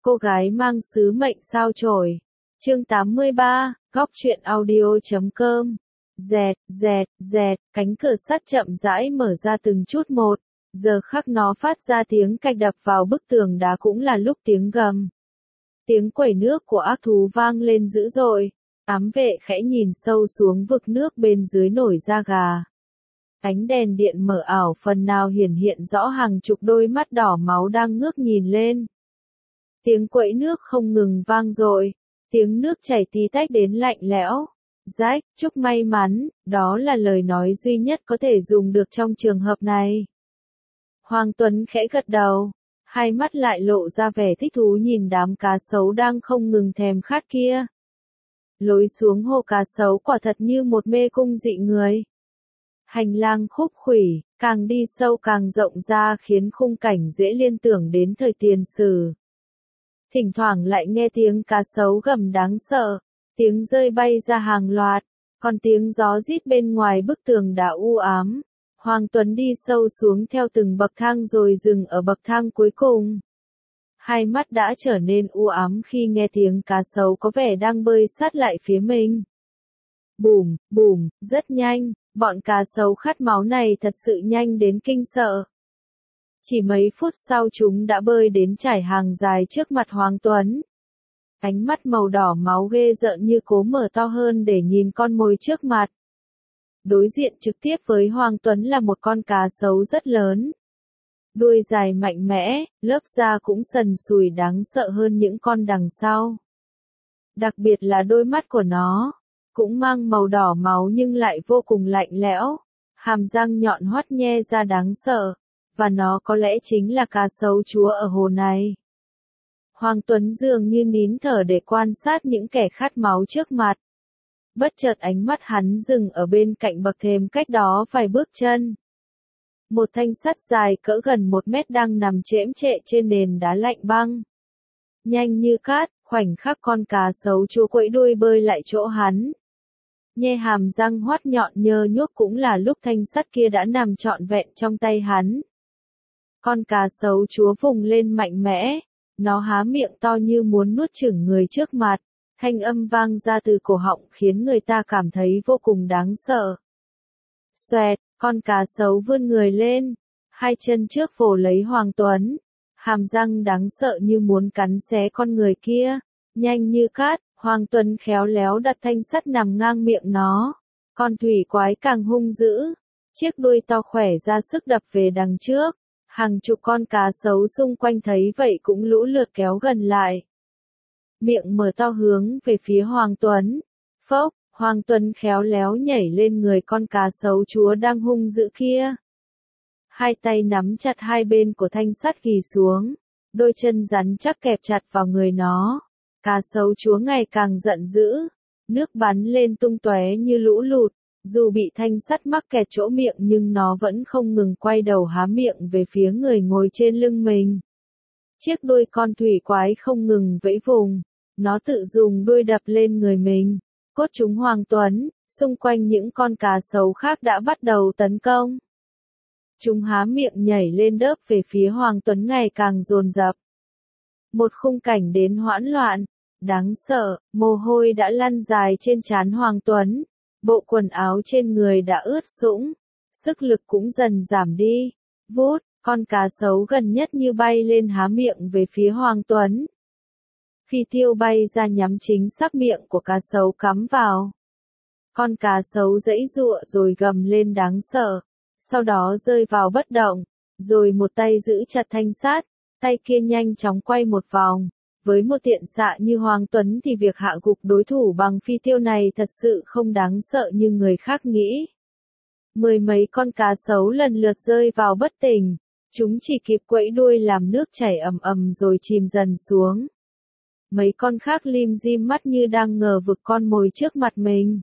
Cô gái mang sứ mệnh sao chổi. Chương 83, góc truyện audio.com. Dẹt, dẹt, dẹt, cánh cửa sắt chậm rãi mở ra từng chút một. Giờ khắc nó phát ra tiếng cạch đập vào bức tường đá cũng là lúc tiếng gầm. Tiếng quẩy nước của ác thú vang lên dữ dội. Ám vệ khẽ nhìn sâu xuống vực nước bên dưới nổi da gà. Ánh đèn điện mờ ảo phần nào hiển hiện rõ hàng chục đôi mắt đỏ máu đang ngước nhìn lên. Tiếng quẫy nước không ngừng vang dội, tiếng nước chảy tí tách đến lạnh lẽo. Rách, chúc may mắn, đó là lời nói duy nhất có thể dùng được trong trường hợp này. Hoàng Tuấn khẽ gật đầu, hai mắt lại lộ ra vẻ thích thú nhìn đám cá sấu đang không ngừng thèm khát kia. Lối xuống hồ cá sấu quả thật như một mê cung dị người. Hành lang khúc khuỷu, càng đi sâu càng rộng ra khiến khung cảnh dễ liên tưởng đến thời tiền sử. Thỉnh thoảng lại nghe tiếng cá sấu gầm đáng sợ, tiếng rơi bay ra hàng loạt, còn tiếng gió rít bên ngoài bức tường đã u ám. Hoàng Tuấn đi sâu xuống theo từng bậc thang rồi dừng ở bậc thang cuối cùng. Hai mắt đã trở nên u ám khi nghe tiếng cá sấu có vẻ đang bơi sát lại phía mình. Bùm, bùm, rất nhanh, bọn cá sấu khát máu này thật sự nhanh đến kinh sợ. Chỉ mấy phút sau chúng đã bơi đến trải hàng dài trước mặt Hoàng Tuấn. Ánh mắt màu đỏ máu ghê rợn như cố mở to hơn để nhìn con mồi trước mặt. Đối diện trực tiếp với Hoàng Tuấn là một con cá sấu rất lớn. Đuôi dài mạnh mẽ, lớp da cũng sần sùi đáng sợ hơn những con đằng sau. Đặc biệt là đôi mắt của nó, cũng mang màu đỏ máu nhưng lại vô cùng lạnh lẽo, hàm răng nhọn hoắt nhe ra đáng sợ. Và nó có lẽ chính là cá sấu chúa ở hồ này. Hoàng Tuấn dường như nín thở để quan sát những kẻ khát máu trước mặt. Bất chợt ánh mắt hắn dừng ở bên cạnh bậc thềm cách đó vài bước chân. Một thanh sắt dài cỡ gần 1 mét đang nằm chễm chệ trên nền đá lạnh băng. Nhanh như cát, khoảnh khắc con cá sấu chúa quẫy đuôi bơi lại chỗ hắn. Nhe hàm răng hoắt nhọn nhơ nhuốc cũng là lúc thanh sắt kia đã nằm trọn vẹn trong tay hắn. Con cá sấu chúa vùng lên mạnh mẽ, nó há miệng to như muốn nuốt chửng người trước mặt, thanh âm vang ra từ cổ họng khiến người ta cảm thấy vô cùng đáng sợ. Xoẹt, con cá sấu vươn người lên, hai chân trước vồ lấy Hoàng Tuấn, hàm răng đáng sợ như muốn cắn xé con người kia, nhanh như cát, Hoàng Tuấn khéo léo đặt thanh sắt nằm ngang miệng nó, con thủy quái càng hung dữ, chiếc đuôi to khỏe ra sức đập về đằng trước. Hàng chục con cá sấu xung quanh thấy vậy cũng lũ lượt kéo gần lại. Miệng mở to hướng về phía Hoàng Tuấn. Phốc, Hoàng Tuấn khéo léo nhảy lên người con cá sấu chúa đang hung dữ kia. Hai tay nắm chặt hai bên của thanh sắt ghì xuống. Đôi chân rắn chắc kẹp chặt vào người nó. Cá sấu chúa ngày càng giận dữ. Nước bắn lên tung tóe như lũ lụt. Dù bị thanh sắt mắc kẹt chỗ miệng nhưng nó vẫn không ngừng quay đầu há miệng về phía người ngồi trên lưng mình. Chiếc đuôi con thủy quái không ngừng vẫy vùng, nó tự dùng đuôi đập lên người mình, cốt trúng Hoàng Tuấn, xung quanh những con cá sấu khác đã bắt đầu tấn công. Chúng há miệng nhảy lên đớp về phía Hoàng Tuấn ngày càng dồn dập. Một khung cảnh đến hoãn loạn, đáng sợ, mồ hôi đã lăn dài trên trán Hoàng Tuấn. Bộ quần áo trên người đã ướt sũng, sức lực cũng dần giảm đi. Vút, con cá sấu gần nhất như bay lên há miệng về phía Hoàng Tuấn. Phi tiêu bay ra nhắm chính xác miệng của cá sấu cắm vào. Con cá sấu giãy giụa rồi gầm lên đáng sợ, sau đó rơi vào bất động, rồi một tay giữ chặt thanh sắt, tay kia nhanh chóng quay một vòng. Với một tiện xạ như Hoàng Tuấn thì việc hạ gục đối thủ bằng phi tiêu này thật sự không đáng sợ như người khác nghĩ. Mười mấy con cá sấu lần lượt rơi vào bất tỉnh, chúng chỉ kịp quẫy đuôi làm nước chảy ầm ầm rồi chìm dần xuống. Mấy con khác lim dim mắt như đang ngờ vực con mồi trước mặt mình.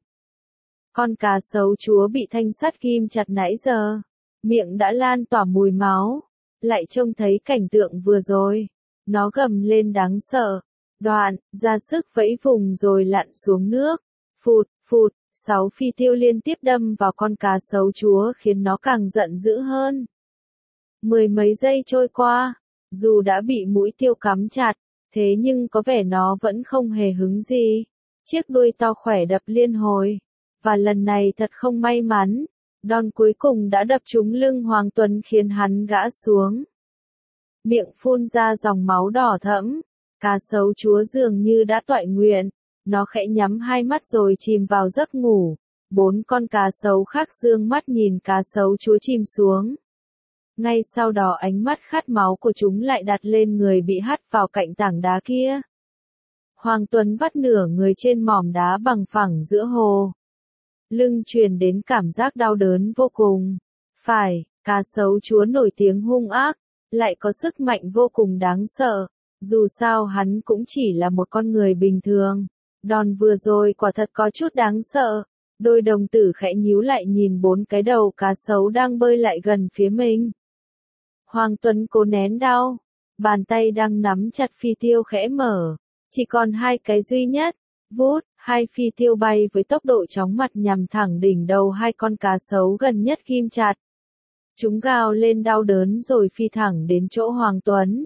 Con cá sấu chúa bị thanh sắt ghim chặt nãy giờ, miệng đã lan tỏa mùi máu, lại trông thấy cảnh tượng vừa rồi. Nó gầm lên đáng sợ, đoạn, ra sức vẫy vùng rồi lặn xuống nước. Phụt, phụt, 6 phi tiêu liên tiếp đâm vào con cá sấu chúa khiến nó càng giận dữ hơn. Mười mấy giây trôi qua, dù đã bị mũi tiêu cắm chặt, Thế nhưng có vẻ nó vẫn không hề hứng gì. Chiếc đuôi to khỏe đập liên hồi. Và lần này thật không may mắn. Đòn cuối cùng đã đập trúng lưng Hoàng Tuấn khiến hắn ngã xuống. Miệng phun ra dòng máu đỏ thẫm. Cá sấu chúa dường như đã toại nguyện. Nó khẽ nhắm hai mắt rồi chìm vào giấc ngủ. 4 con cá sấu khác dương mắt nhìn cá sấu chúa chìm xuống. Ngay sau đó ánh mắt khát máu của chúng lại đặt lên người bị hắt vào cạnh tảng đá kia. Hoàng Tuấn vắt nửa người trên mỏm đá bằng phẳng giữa hồ. Lưng truyền đến cảm giác đau đớn vô cùng. Phải, cá sấu chúa nổi tiếng hung ác, lại có sức mạnh vô cùng đáng sợ. Dù sao hắn cũng chỉ là một con người bình thường. Đòn vừa rồi quả thật có chút đáng sợ. Đôi đồng tử khẽ nhíu lại nhìn 4 cái đầu cá sấu đang bơi lại gần phía mình. Hoàng Tuấn cố nén đau. Bàn tay đang nắm chặt phi tiêu khẽ mở. Chỉ còn 2 cái duy nhất. Vút, 2 phi tiêu bay với tốc độ chóng mặt nhằm thẳng đỉnh đầu 2 con cá sấu gần nhất ghim chặt. Chúng gào lên đau đớn rồi phi thẳng đến chỗ Hoàng Tuấn.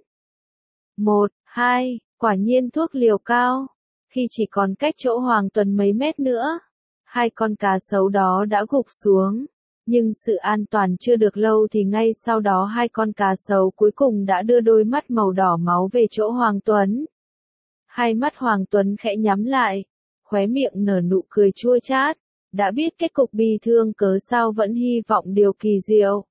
1, 2, quả nhiên thuốc liều cao. Khi chỉ còn cách chỗ Hoàng Tuấn mấy mét nữa, 2 con cá sấu đó đã gục xuống. Nhưng sự an toàn chưa được lâu thì ngay sau đó 2 con cá sấu cuối cùng đã đưa đôi mắt màu đỏ máu về chỗ Hoàng Tuấn. Hai mắt Hoàng Tuấn khẽ nhắm lại, khóe miệng nở nụ cười chua chát, đã biết kết cục bi thương cớ sao vẫn hy vọng điều kỳ diệu.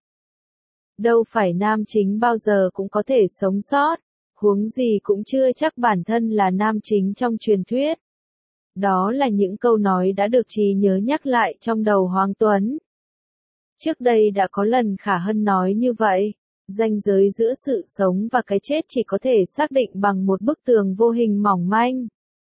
Đâu phải nam chính bao giờ cũng có thể sống sót, huống gì cũng chưa chắc bản thân là nam chính trong truyền thuyết. Đó là những câu nói đã được trí nhớ nhắc lại trong đầu Hoàng Tuấn. Trước đây đã có lần Khả Hân nói như vậy, ranh giới giữa sự sống và cái chết chỉ có thể xác định bằng một bức tường vô hình mỏng manh.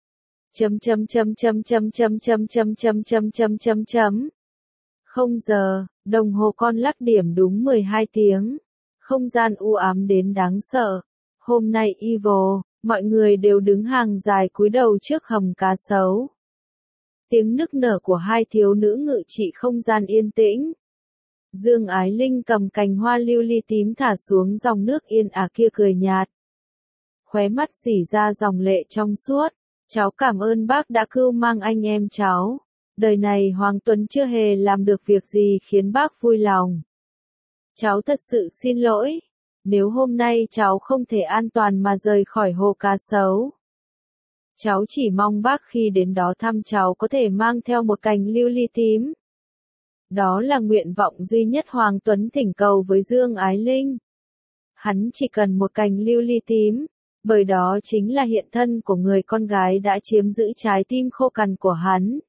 Không giờ, đồng hồ con lắc điểm đúng 12 tiếng. Không gian u ám đến đáng sợ. Hôm nay Evil, mọi người đều đứng hàng dài cúi đầu trước hầm cá sấu. Tiếng nức nở của 2 thiếu nữ ngự trị không gian yên tĩnh. Dương Ái Linh cầm cành hoa lưu ly tím thả xuống dòng nước yên ả kia cười nhạt. Khóe mắt rỉ ra dòng lệ trong suốt. Cháu cảm ơn bác đã cưu mang anh em cháu. Đời này Hoàng Tuấn chưa hề làm được việc gì khiến bác vui lòng. Cháu thật sự xin lỗi. Nếu hôm nay cháu không thể an toàn mà rời khỏi hồ cá sấu. Cháu chỉ mong bác khi đến đó thăm cháu có thể mang theo một cành lưu ly tím. Đó là nguyện vọng duy nhất Hoàng Tuấn thỉnh cầu với Dương Ái Linh. Hắn chỉ cần một cành lưu ly tím, bởi đó chính là hiện thân của người con gái đã chiếm giữ trái tim khô cằn của hắn.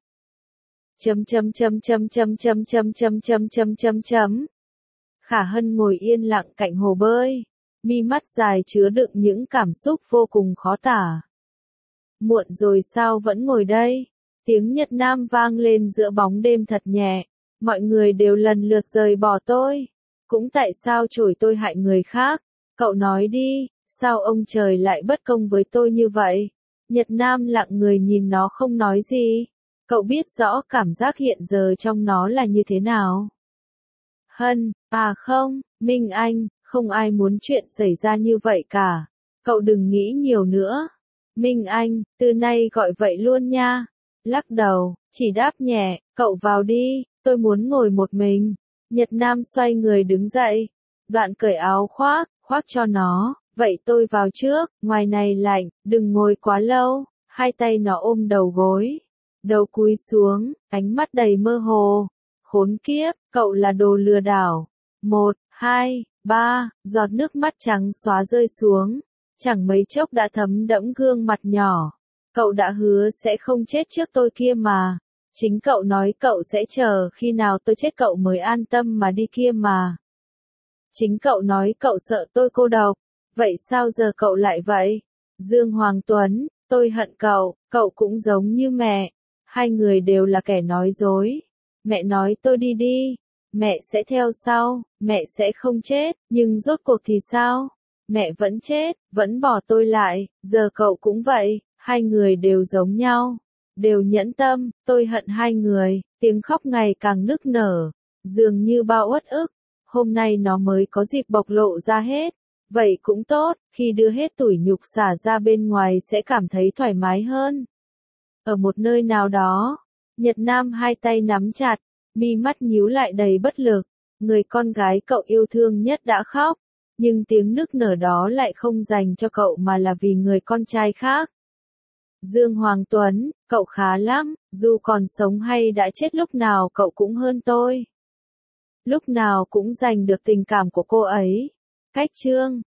Khả Hân ngồi yên lặng cạnh hồ bơi, mi mắt dài chứa đựng những cảm xúc vô cùng khó tả. Muộn rồi sao vẫn ngồi đây? Tiếng Nhật Nam vang lên giữa bóng đêm thật nhẹ. Mọi người đều lần lượt rời bỏ tôi. Cũng tại sao chổi tôi hại người khác? Cậu nói đi, sao ông trời lại bất công với tôi như vậy? Nhật Nam lặng người nhìn nó không nói gì. Cậu biết rõ cảm giác hiện giờ trong nó là như thế nào? Hân, à không, Minh Anh, không ai muốn chuyện xảy ra như vậy cả. Cậu đừng nghĩ nhiều nữa. Minh Anh, từ nay gọi vậy luôn nha. Lắc đầu, chỉ đáp nhẹ, cậu vào đi, tôi muốn ngồi một mình. Nhật Nam xoay người đứng dậy. Đoạn cởi áo khoác cho nó. Vậy tôi vào trước, ngoài này lạnh, đừng ngồi quá lâu. Hai tay nó ôm đầu gối. Đầu cúi xuống, ánh mắt đầy mơ hồ. Khốn kiếp, cậu là đồ lừa đảo. 1, 2, 3, giọt nước mắt trắng xóa rơi xuống. Chẳng mấy chốc đã thấm đẫm gương mặt nhỏ. Cậu đã hứa sẽ không chết trước tôi kia mà. Chính cậu nói cậu sẽ chờ khi nào tôi chết cậu mới an tâm mà đi kia mà. Chính cậu nói cậu sợ tôi cô độc. Vậy sao giờ cậu lại vậy? Dương Hoàng Tuấn, tôi hận cậu cũng giống như mẹ. Hai người đều là kẻ nói dối. Mẹ nói tôi đi đi. Mẹ sẽ theo sau, mẹ sẽ không chết, nhưng rốt cuộc thì sao? Mẹ vẫn chết, vẫn bỏ tôi lại, giờ cậu cũng vậy, hai người đều giống nhau, đều nhẫn tâm, tôi hận hai người, tiếng khóc ngày càng nức nở, dường như bao uất ức, hôm nay nó mới có dịp bộc lộ ra hết, Vậy cũng tốt, khi đưa hết tủi nhục xả ra bên ngoài sẽ cảm thấy thoải mái hơn. Ở một nơi nào đó, Nhật Nam hai tay nắm chặt, mi mắt nhíu lại đầy bất lực. Người con gái cậu yêu thương nhất đã khóc, nhưng tiếng nức nở đó lại không dành cho cậu mà là vì người con trai khác. Dương Hoàng Tuấn, cậu khá lắm, dù còn sống hay đã chết lúc nào cậu cũng hơn tôi. Lúc nào cũng giành được tình cảm của cô ấy. Cách chương